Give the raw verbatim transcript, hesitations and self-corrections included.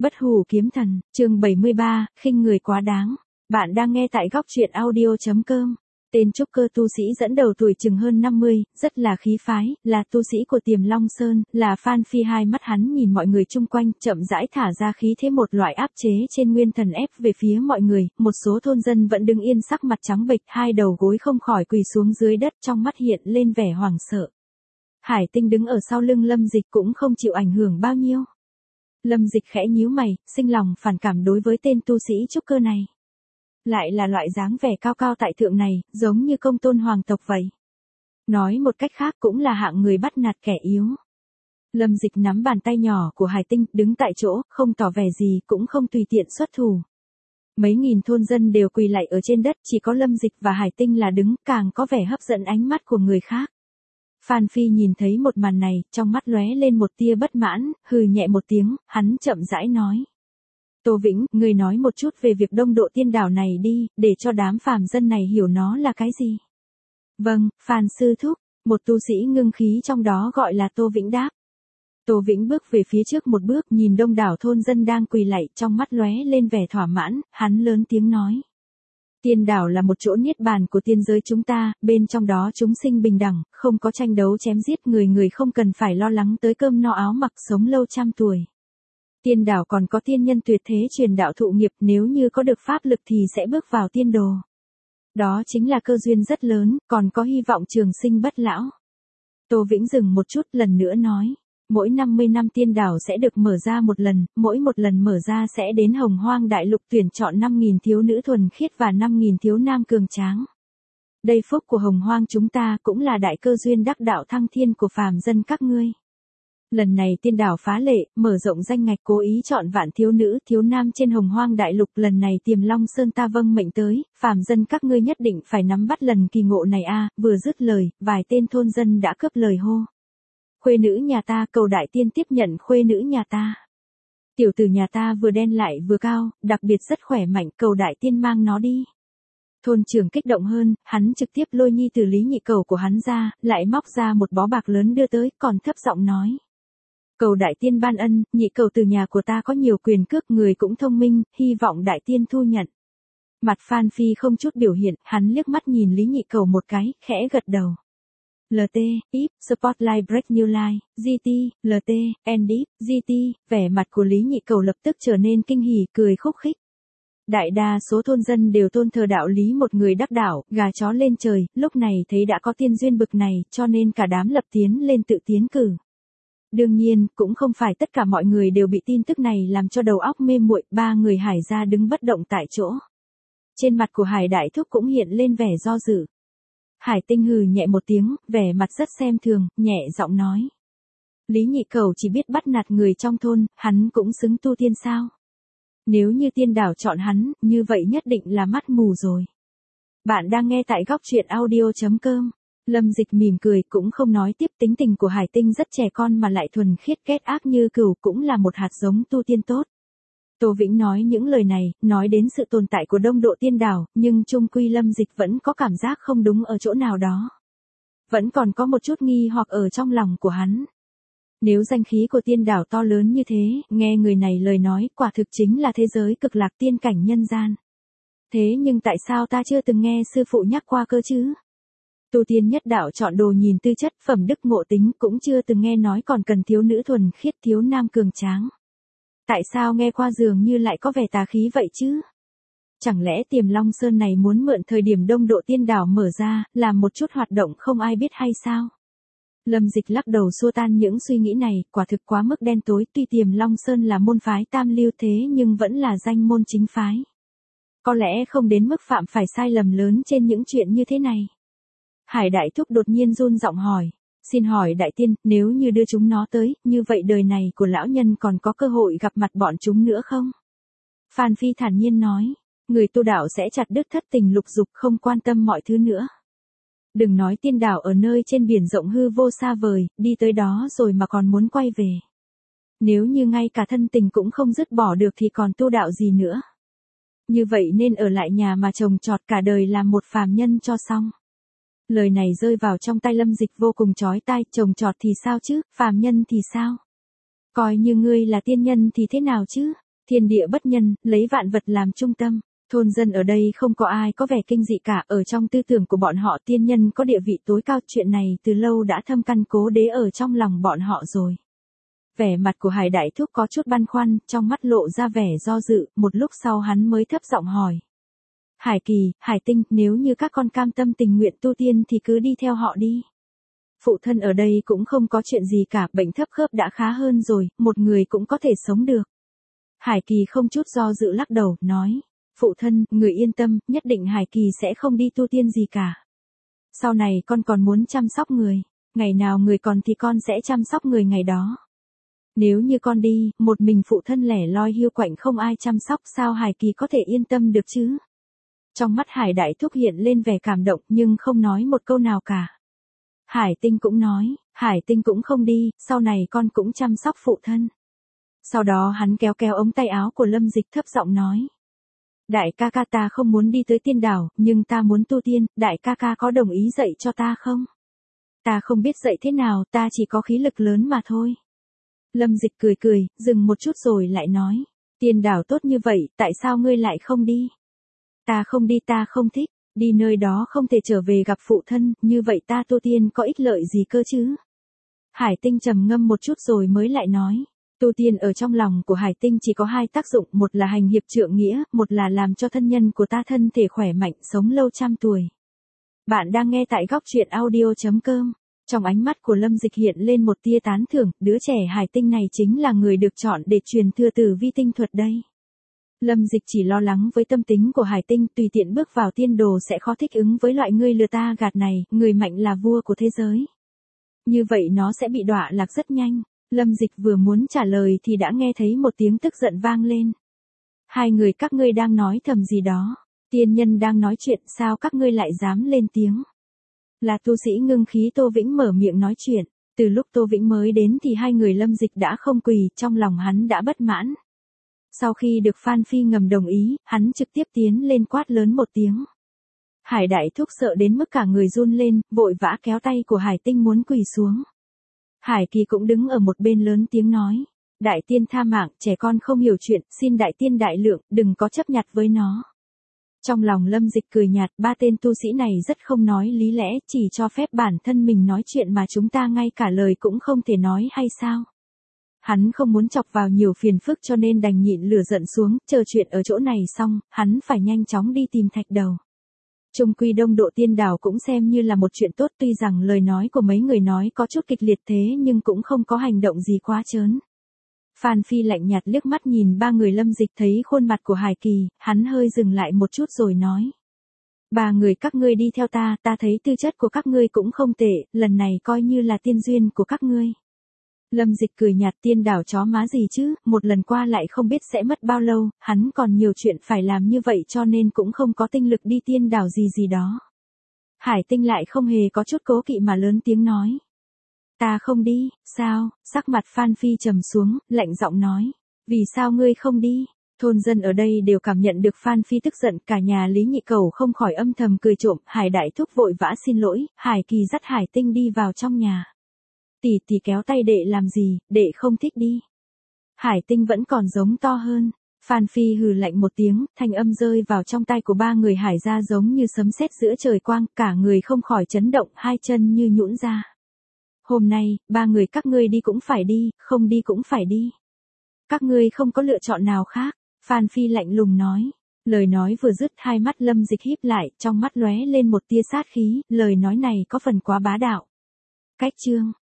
Bất hủ kiếm thần, chương bảy mươi ba, khinh người quá đáng. Bạn đang nghe tại góc truyện audio chấm com. Tên trúc cơ tu sĩ dẫn đầu tuổi chừng hơn năm mươi, rất là khí phái, là tu sĩ của Tiềm Long Sơn, là Phan Phi. Hai mắt hắn nhìn mọi người chung quanh, chậm rãi thả ra khí thế một loại áp chế trên nguyên thần ép về phía mọi người. Một số thôn dân vẫn đứng yên sắc mặt trắng bệch, hai đầu gối không khỏi quỳ xuống dưới đất, trong mắt hiện lên vẻ hoảng sợ. Hải Tinh đứng ở sau lưng Lâm Dịch cũng không chịu ảnh hưởng bao nhiêu. Lâm Dịch khẽ nhíu mày, sinh lòng phản cảm đối với tên tu sĩ trúc cơ này. Lại là loại dáng vẻ cao cao tại thượng này, giống như công tôn hoàng tộc vậy. Nói một cách khác cũng là hạng người bắt nạt kẻ yếu. Lâm Dịch nắm bàn tay nhỏ của Hải Tinh, đứng tại chỗ, không tỏ vẻ gì, cũng không tùy tiện xuất thủ. Mấy nghìn thôn dân đều quỳ lạy ở trên đất, chỉ có Lâm Dịch và Hải Tinh là đứng, càng có vẻ hấp dẫn ánh mắt của người khác. Phan Phi nhìn thấy một màn này, trong mắt lóe lên một tia bất mãn, hừ nhẹ một tiếng, hắn chậm rãi nói. Tô Vĩnh, ngươi nói một chút về việc đông độ tiên đảo này đi, để cho đám phàm dân này hiểu nó là cái gì. Vâng, Phan sư thúc, một tu sĩ ngưng khí trong đó gọi là Tô Vĩnh đáp. Tô Vĩnh bước về phía trước một bước, nhìn đông đảo thôn dân đang quỳ lạy, trong mắt lóe lên vẻ thỏa mãn, hắn lớn tiếng nói. Tiên đảo là một chỗ niết bàn của tiên giới chúng ta, bên trong đó chúng sinh bình đẳng, không có tranh đấu chém giết, người người không cần phải lo lắng tới cơm no áo mặc, sống lâu trăm tuổi. Tiên đảo còn có tiên nhân tuyệt thế truyền đạo thụ nghiệp, nếu như có được pháp lực thì sẽ bước vào tiên đồ. Đó chính là cơ duyên rất lớn, còn có hy vọng trường sinh bất lão. Tô Vĩnh dừng một chút, lần nữa nói. Mỗi năm mươi năm tiên đảo sẽ được mở ra một lần, mỗi một lần mở ra sẽ đến Hồng Hoang Đại Lục tuyển chọn năm nghìn thiếu nữ thuần khiết và năm nghìn thiếu nam cường tráng. Đây phúc của Hồng Hoang chúng ta, cũng là đại cơ duyên đắc đạo thăng thiên của phàm dân các ngươi. Lần này tiên đảo phá lệ, mở rộng danh ngạch, cố ý chọn vạn thiếu nữ, thiếu nam trên Hồng Hoang Đại Lục. Lần này Tiềm Long Sơn ta vâng mệnh tới, phàm dân các ngươi nhất định phải nắm bắt lần kỳ ngộ này a. Vừa dứt lời, vài tên thôn dân đã cướp lời hô. Khuê nữ nhà ta, cầu đại tiên tiếp nhận khuê nữ nhà ta. Tiểu tử nhà ta vừa đen lại vừa cao, đặc biệt rất khỏe mạnh, cầu đại tiên mang nó đi. Thôn trưởng kích động hơn, hắn trực tiếp lôi nhi tử Lý Nhị Cầu của hắn ra, lại móc ra một bó bạc lớn đưa tới, còn thấp giọng nói. Cầu đại tiên ban ân, Nhị Cầu từ nhà của ta có nhiều quyền cước, người cũng thông minh, hy vọng đại tiên thu nhận. Mặt Phan Phi không chút biểu hiện, hắn liếc mắt nhìn Lý Nhị Cầu một cái, khẽ gật đầu. lờ tê, i pê, Spotlight Break New Line, giê tê, lờ tê, en đê, giê tê, vẻ mặt của Lý Nhị Cầu lập tức trở nên kinh hỉ, cười khúc khích. Đại đa số thôn dân đều tôn thờ đạo lý một người đắc đạo, gà chó lên trời, lúc này thấy đã có tiên duyên bực này, cho nên cả đám lập tiến lên tự tiến cử. Đương nhiên, cũng không phải tất cả mọi người đều bị tin tức này làm cho đầu óc mê muội, ba người Hải gia đứng bất động tại chỗ. Trên mặt của Hải Đại Thúc cũng hiện lên vẻ do dự. Hải Tinh hừ nhẹ một tiếng, vẻ mặt rất xem thường, nhẹ giọng nói. Lý Nhị Cầu chỉ biết bắt nạt người trong thôn, hắn cũng xứng tu tiên sao? Nếu như tiên đảo chọn hắn, như vậy nhất định là mắt mù rồi. Bạn đang nghe tại góc truyện audio chấm com. Lâm Dịch mỉm cười, cũng không nói tiếp. Tính tình của Hải Tinh rất trẻ con mà lại thuần khiết ghét ác như cừu, cũng là một hạt giống tu tiên tốt. Tô Vĩnh nói những lời này, nói đến sự tồn tại của đông độ tiên đảo, nhưng chung quy Lâm Dịch vẫn có cảm giác không đúng ở chỗ nào đó. Vẫn còn có một chút nghi hoặc ở trong lòng của hắn. Nếu danh khí của tiên đảo to lớn như thế, nghe người này lời nói, quả thực chính là thế giới cực lạc tiên cảnh nhân gian. Thế nhưng tại sao ta chưa từng nghe sư phụ nhắc qua cơ chứ? Tu tiên nhất đạo chọn đồ nhìn tư chất, phẩm đức ngộ tính, cũng chưa từng nghe nói còn cần thiếu nữ thuần khiết, thiếu nam cường tráng. Tại sao nghe qua dường như lại có vẻ tà khí vậy chứ? Chẳng lẽ Tiềm Long Sơn này muốn mượn thời điểm đông độ tiên đảo mở ra, làm một chút hoạt động không ai biết hay sao? Lâm Dịch lắc đầu xua tan những suy nghĩ này, quả thực quá mức đen tối. Tuy Tiềm Long Sơn là môn phái tam lưu thế nhưng vẫn là danh môn chính phái. Có lẽ không đến mức phạm phải sai lầm lớn trên những chuyện như thế này. Hải Đại Thúc đột nhiên run giọng hỏi. Xin hỏi đại tiên, nếu như đưa chúng nó tới, như vậy đời này của lão nhân còn có cơ hội gặp mặt bọn chúng nữa không? Phan Phi thản nhiên nói. Người tu đạo sẽ chặt đứt thất tình lục dục, không quan tâm mọi thứ nữa. Đừng nói tiên đảo ở nơi trên biển rộng hư vô xa vời, đi tới đó rồi mà còn muốn quay về. Nếu như ngay cả thân tình cũng không dứt bỏ được thì còn tu đạo gì nữa. Như vậy nên ở lại nhà mà trồng trọt cả đời làm một phàm nhân cho xong. Lời này rơi vào trong tai Lâm Dịch vô cùng chói tai, trồng trọt thì sao chứ, phàm nhân thì sao? Coi như ngươi là tiên nhân thì thế nào chứ? Thiên địa bất nhân, lấy vạn vật làm trung tâm. Thôn dân ở đây không có ai có vẻ kinh dị cả, ở trong tư tưởng của bọn họ tiên nhân có địa vị tối cao, chuyện này từ lâu đã thâm căn cố đế ở trong lòng bọn họ rồi. Vẻ mặt của Hải Đại Thúc có chút băn khoăn, trong mắt lộ ra vẻ do dự, một lúc sau hắn mới thấp giọng hỏi. Hải Kỳ, Hải Tinh, nếu như các con cam tâm tình nguyện tu tiên thì cứ đi theo họ đi. Phụ thân ở đây cũng không có chuyện gì cả, bệnh thấp khớp đã khá hơn rồi, một người cũng có thể sống được. Hải Kỳ không chút do dự lắc đầu, nói. Phụ thân, người yên tâm, nhất định Hải Kỳ sẽ không đi tu tiên gì cả. Sau này con còn muốn chăm sóc người, ngày nào người còn thì con sẽ chăm sóc người ngày đó. Nếu như con đi, một mình phụ thân lẻ loi hiu quạnh không ai chăm sóc, sao Hải Kỳ có thể yên tâm được chứ? Trong mắt Hải Đại Thúc hiện lên vẻ cảm động nhưng không nói một câu nào cả. Hải Tinh cũng nói, Hải Tinh cũng không đi, sau này con cũng chăm sóc phụ thân. Sau đó hắn kéo kéo ống tay áo của Lâm Dịch thấp giọng nói. Đại ca ca, ta không muốn đi tới tiên đảo, nhưng ta muốn tu tiên, đại ca ca có đồng ý dạy cho ta không? Ta không biết dạy thế nào, ta chỉ có khí lực lớn mà thôi. Lâm Dịch cười cười, dừng một chút rồi lại nói. Tiên đảo tốt như vậy, tại sao ngươi lại không đi? Ta không đi, ta không thích, đi nơi đó không thể trở về gặp phụ thân, như vậy ta tu tiên có ích lợi gì cơ chứ? Hải Tinh trầm ngâm một chút rồi mới lại nói. Tu tiên ở trong lòng của Hải Tinh chỉ có hai tác dụng, một là hành hiệp trượng nghĩa, một là làm cho thân nhân của ta thân thể khỏe mạnh, sống lâu trăm tuổi. Bạn đang nghe tại góc truyện audio chấm com. Trong ánh mắt của Lâm Dịch hiện lên một tia tán thưởng, đứa trẻ Hải Tinh này chính là người được chọn để truyền thừa tử vi tinh thuật đây. Lâm Dịch chỉ lo lắng với tâm tính của Hải Tinh, tùy tiện bước vào tiên đồ sẽ khó thích ứng với loại người lừa ta gạt này, người mạnh là vua của thế giới. Như vậy nó sẽ bị đọa lạc rất nhanh. Lâm Dịch vừa muốn trả lời thì đã nghe thấy một tiếng tức giận vang lên. Hai người các ngươi đang nói thầm gì đó? Tiên nhân đang nói chuyện, sao các ngươi lại dám lên tiếng? Là tu sĩ ngưng khí Tô Vĩnh mở miệng nói chuyện. Từ lúc Tô Vĩnh mới đến thì hai người Lâm Dịch đã không quỳ, trong lòng hắn đã bất mãn. Sau khi được Phan Phi ngầm đồng ý, hắn trực tiếp tiến lên quát lớn một tiếng. Hải Đại Thúc sợ đến mức cả người run lên, vội vã kéo tay của Hải Tinh muốn quỳ xuống. Hải Kỳ cũng đứng ở một bên lớn tiếng nói. Đại tiên tha mạng, trẻ con không hiểu chuyện, xin đại tiên đại lượng, đừng có chấp nhặt với nó. Trong lòng Lâm Dịch cười nhạt, ba tên tu sĩ này rất không nói lý lẽ, chỉ cho phép bản thân mình nói chuyện mà chúng ta ngay cả lời cũng không thể nói hay sao? Hắn không muốn chọc vào nhiều phiền phức cho nên đành nhịn lửa giận xuống, chờ chuyện ở chỗ này xong, hắn phải nhanh chóng đi tìm Thạch Đầu. Trung quy đông độ tiên đảo cũng xem như là một chuyện tốt, tuy rằng lời nói của mấy người nói có chút kịch liệt thế nhưng cũng không có hành động gì quá trớn. Phan Phi lạnh nhạt liếc mắt nhìn ba người Lâm Dịch, thấy khuôn mặt của Hải Kỳ, hắn hơi dừng lại một chút rồi nói. Ba người các ngươi đi theo ta, ta thấy tư chất của các ngươi cũng không tệ, lần này coi như là tiên duyên của các ngươi. Lâm Dịch cười nhạt, tiên đảo chó má gì chứ, một lần qua lại không biết sẽ mất bao lâu, hắn còn nhiều chuyện phải làm như vậy cho nên cũng không có tinh lực đi tiên đảo gì gì đó. Hải Tinh lại không hề có chút cố kỵ mà lớn tiếng nói. Ta không đi, sao? Sắc mặt Phan Phi trầm xuống, lạnh giọng nói. Vì sao ngươi không đi? Thôn dân ở đây đều cảm nhận được Phan Phi tức giận, cả nhà Lý Nhị Cẩu không khỏi âm thầm cười trộm. Hải Đại Thúc vội vã xin lỗi, Hải Kỳ dắt Hải Tinh đi vào trong nhà. Tỷ tỷ kéo tay đệ làm gì, đệ không thích đi. Hải Tinh vẫn còn giống to hơn. Phan Phi hừ lạnh một tiếng, thanh âm rơi vào trong tai của ba người Hải ra giống như sấm sét giữa trời quang, cả người không khỏi chấn động, hai chân như nhũn ra. Hôm nay, ba người các ngươi đi cũng phải đi, không đi cũng phải đi. Các ngươi không có lựa chọn nào khác, Phan Phi lạnh lùng nói. Lời nói vừa dứt, hai mắt Lâm Dịch híp lại, trong mắt lóe lên một tia sát khí, lời nói này có phần quá bá đạo. Cách chương